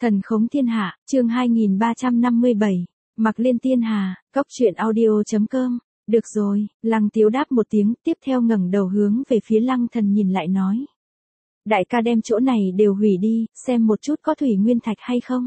Thần khống thiên hạ, chương 2357, Mặc Liên Tiên Hà, Cốc truyện audio.com. Được rồi, Lăng Tiếu đáp một tiếng, tiếp theo ngẩng đầu hướng về phía Lăng Thần nhìn lại nói. Đại ca đem chỗ này đều hủy đi, xem một chút có thủy nguyên thạch hay không.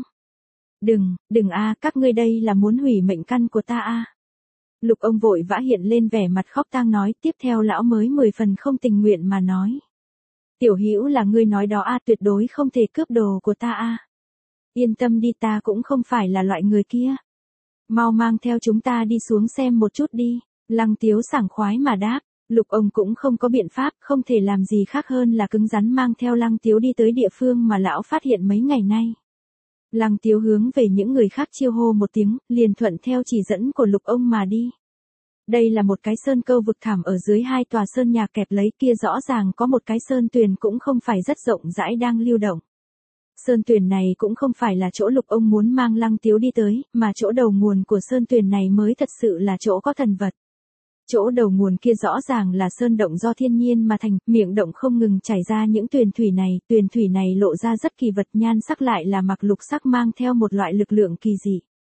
Đừng a, các ngươi đây là muốn hủy mệnh căn của ta a. Lục ông vội vã hiện lên vẻ mặt khóc tang nói, tiếp theo lão mới 10 phần không tình nguyện mà nói. Tiểu Hữu là ngươi nói đó a, tuyệt đối không thể cướp đồ của ta a. Yên tâm đi, ta cũng không phải là loại người kia. Mau mang theo chúng ta đi xuống xem một chút đi. Lăng Tiếu sảng khoái mà đáp. Lục ông cũng không có biện pháp, không thể làm gì khác hơn là cứng rắn mang theo Lăng Tiếu đi tới địa phương mà lão phát hiện mấy ngày nay. Lăng Tiếu hướng về những người khác chiêu hô một tiếng, liền thuận theo chỉ dẫn của Lục ông mà đi. Đây là một cái sơn câu vực thẳm ở dưới hai tòa sơn nhà kẹp lấy, kia rõ ràng có một cái sơn tuyền cũng không phải rất rộng rãi đang lưu động. Sơn tuyền này cũng không phải là chỗ Lục ông muốn mang Lăng Tiếu đi tới, mà chỗ đầu nguồn của sơn tuyền này mới thật sự là chỗ có thần vật. Chỗ đầu nguồn kia rõ ràng là sơn động do thiên nhiên mà thành, miệng động không ngừng chảy ra những tuyền thủy này lộ ra rất kỳ vật, nhan sắc lại là mặc lục sắc, mang theo một loại lực lượng kỳ dị.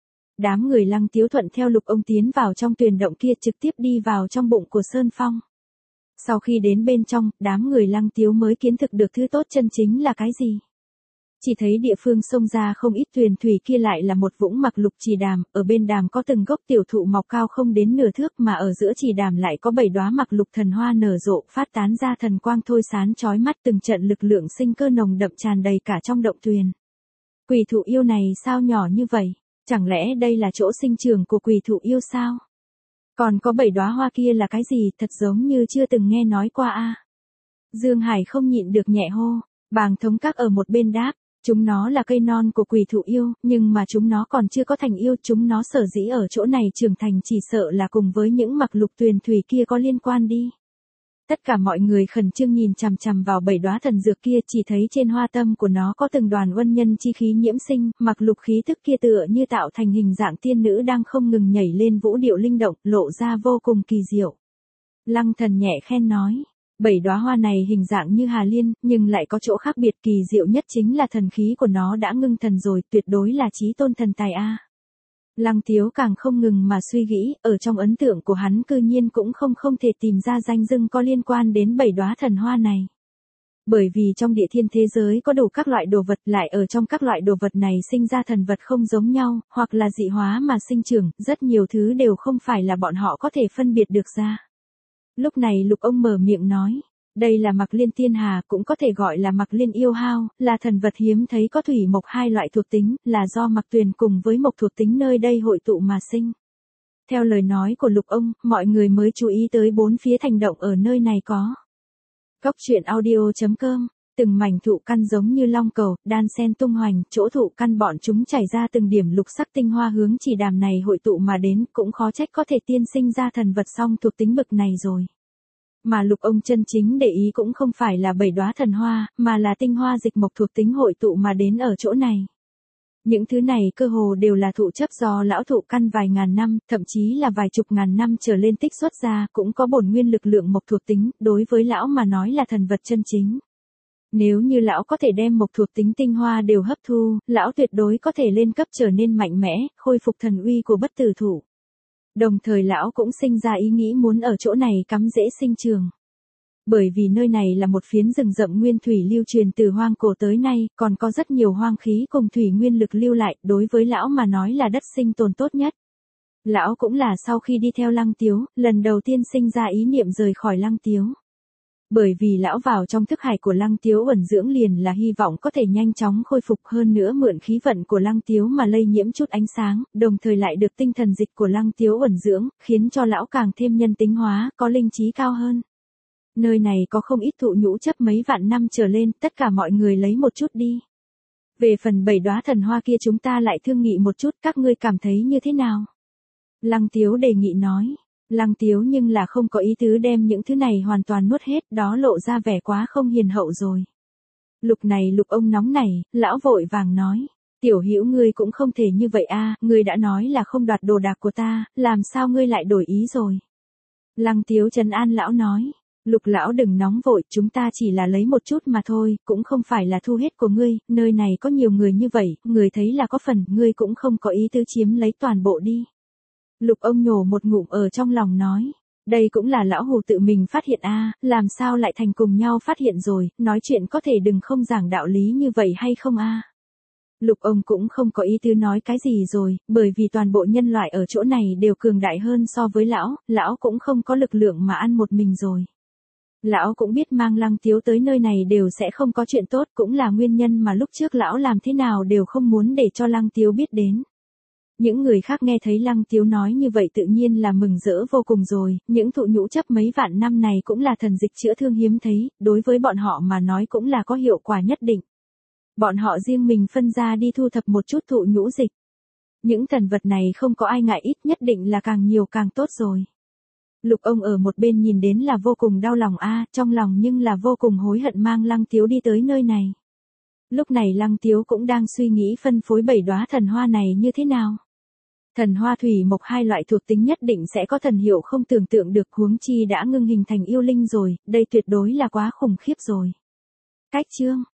Đám người Lăng Tiếu thuận theo Lục ông tiến vào trong tuyền động kia, trực tiếp đi vào trong bụng của sơn phong. Sau khi đến bên trong, đám người Lăng Tiếu mới kiến thực được thứ tốt chân chính là cái gì. Chỉ thấy địa phương xông ra không ít tuyền thủy kia lại là một vũng mặc lục trì đàm, ở bên đàm có từng gốc tiểu thụ mọc cao không đến nửa thước, mà ở giữa trì đàm lại có 7 đóa mặc lục thần hoa nở rộ, phát tán ra thần quang thôi sáng chói mắt, từng trận lực lượng sinh cơ nồng đậm tràn đầy cả trong động tuyền. Quỷ thụ yêu này sao nhỏ như vậy? Chẳng lẽ đây là chỗ sinh trưởng của quỷ thụ yêu sao? Còn có 7 đóa hoa kia là cái gì, thật giống như chưa từng nghe nói qua a. Dương Hải không nhịn được nhẹ hô. Bàng Thống Các ở một bên đáp. Chúng nó là cây non của quỷ thụ yêu, nhưng mà chúng nó còn chưa có thành yêu, chúng nó sở dĩ ở chỗ này trưởng thành chỉ sợ là cùng với những mặc lục tuyền thủy kia có liên quan đi. Tất cả mọi người khẩn trương nhìn chằm chằm vào 7 đóa thần dược kia, chỉ thấy trên hoa tâm của nó có từng đoàn uân nhân chi khí nhiễm sinh, mặc lục khí tức kia tựa như tạo thành hình dạng tiên nữ đang không ngừng nhảy lên vũ điệu linh động, lộ ra vô cùng kỳ diệu. Lăng Thần nhẹ khen nói. 7 đóa hoa này hình dạng như hà liên, nhưng lại có chỗ khác biệt, kỳ diệu nhất chính là thần khí của nó đã ngưng thần rồi, tuyệt đối là chí tôn thần tài a. Lăng Tiếu càng không ngừng mà suy nghĩ, ở trong ấn tượng của hắn cư nhiên cũng không thể tìm ra danh dưng có liên quan đến 7 đóa thần hoa này. Bởi vì trong địa thiên thế giới có đủ các loại đồ vật, lại ở trong các loại đồ vật này sinh ra thần vật không giống nhau, hoặc là dị hóa mà sinh trưởng, rất nhiều thứ đều không phải là bọn họ có thể phân biệt được ra. Lúc này Lục ông mở miệng nói, đây là Mặc Liên Tiên Hà, cũng có thể gọi là Mặc Liên Yêu Hao, là thần vật hiếm thấy có thủy mộc hai loại thuộc tính, là do mặc tuyền cùng với mộc thuộc tính nơi đây hội tụ mà sinh. Theo lời nói của Lục ông, mọi người mới chú ý tới bốn phía thành động ở nơi này có. Cốc truyện audio.com. Từng mảnh thụ căn giống như long cầu, đan sen tung hoành, chỗ thụ căn bọn chúng chảy ra từng điểm lục sắc tinh hoa hướng chỉ đàm này hội tụ mà đến, cũng khó trách có thể tiên sinh ra thần vật song thuộc tính bực này rồi. Mà Lục ông chân chính để ý cũng không phải là 7 đóa thần hoa, mà là tinh hoa dịch mộc thuộc tính hội tụ mà đến ở chỗ này. Những thứ này cơ hồ đều là thụ chấp do lão thụ căn vài ngàn năm, thậm chí là vài chục ngàn năm trở lên tích xuất ra, cũng có bổn nguyên lực lượng mộc thuộc tính, đối với lão mà nói là thần vật chân chính. Nếu như lão có thể đem mộc thuộc tính tinh hoa đều hấp thu, lão tuyệt đối có thể lên cấp trở nên mạnh mẽ, khôi phục thần uy của bất tử thụ. Đồng thời lão cũng sinh ra ý nghĩ muốn ở chỗ này cắm rễ sinh trường. Bởi vì nơi này là một phiến rừng rậm nguyên thủy lưu truyền từ hoang cổ tới nay, còn có rất nhiều hoang khí cùng thủy nguyên lực lưu lại, đối với lão mà nói là đất sinh tồn tốt nhất. Lão cũng là sau khi đi theo Lăng Tiếu, lần đầu tiên sinh ra ý niệm rời khỏi Lăng Tiếu. Bởi vì lão vào trong thức hải của Lăng Tiếu ẩn dưỡng liền là hy vọng có thể nhanh chóng khôi phục, hơn nữa mượn khí vận của Lăng Tiếu mà lây nhiễm chút ánh sáng, đồng thời lại được tinh thần dịch của Lăng Tiếu ẩn dưỡng, khiến cho lão càng thêm nhân tính hóa, có linh trí cao hơn. Nơi này có không ít thụ nhũ chấp mấy vạn năm trở lên, tất cả mọi người lấy một chút đi. Về phần 7 đóa thần hoa kia chúng ta lại thương nghị một chút, các ngươi cảm thấy như thế nào? Lăng Tiếu đề nghị nói. Lăng Tiếu nhưng là không có ý tứ đem những thứ này hoàn toàn nuốt hết, đó lộ ra vẻ quá không hiền hậu rồi. Lục ông nóng nảy, lão vội vàng nói. Tiểu Hữu ngươi cũng không thể như vậy a, ngươi đã nói là không đoạt đồ đạc của ta, làm sao ngươi lại đổi ý rồi? Lăng Tiếu trấn an lão nói. Lục lão đừng nóng vội, chúng ta chỉ là lấy một chút mà thôi, cũng không phải là thu hết của ngươi, nơi này có nhiều người như vậy, người thấy là có phần, ngươi cũng không có ý tứ chiếm lấy toàn bộ đi. Lục ông nhổ một ngụm ở trong lòng nói. Đây cũng là lão hù tự mình phát hiện a, làm sao lại thành cùng nhau phát hiện rồi, nói chuyện có thể đừng không giảng đạo lý như vậy hay không a? Lục ông cũng không có ý tứ nói cái gì rồi, bởi vì toàn bộ nhân loại ở chỗ này đều cường đại hơn so với lão cũng không có lực lượng mà ăn một mình rồi. Lão cũng biết mang Lăng Tiếu tới nơi này đều sẽ không có chuyện tốt, cũng là nguyên nhân mà lúc trước lão làm thế nào đều không muốn để cho Lăng Tiếu biết đến. Những người khác nghe thấy Lăng Tiếu nói như vậy tự nhiên là mừng rỡ vô cùng rồi, những thụ nhũ chấp mấy vạn năm này cũng là thần dịch chữa thương hiếm thấy, đối với bọn họ mà nói cũng là có hiệu quả nhất định. Bọn họ riêng mình phân ra đi thu thập một chút thụ nhũ dịch. Những thần vật này không có ai ngại ít, nhất định là càng nhiều càng tốt rồi. Lục ông ở một bên nhìn đến là vô cùng đau lòng trong lòng nhưng là vô cùng hối hận mang Lăng Tiếu đi tới nơi này. Lúc này Lăng Tiếu cũng đang suy nghĩ phân phối 7 đóa thần hoa này như thế nào. Thần hoa thủy mộc hai loại thuộc tính nhất định sẽ có thần hiệu không tưởng tượng được, huống chi đã ngưng hình thành yêu linh rồi, đây tuyệt đối là quá khủng khiếp rồi. Cách chương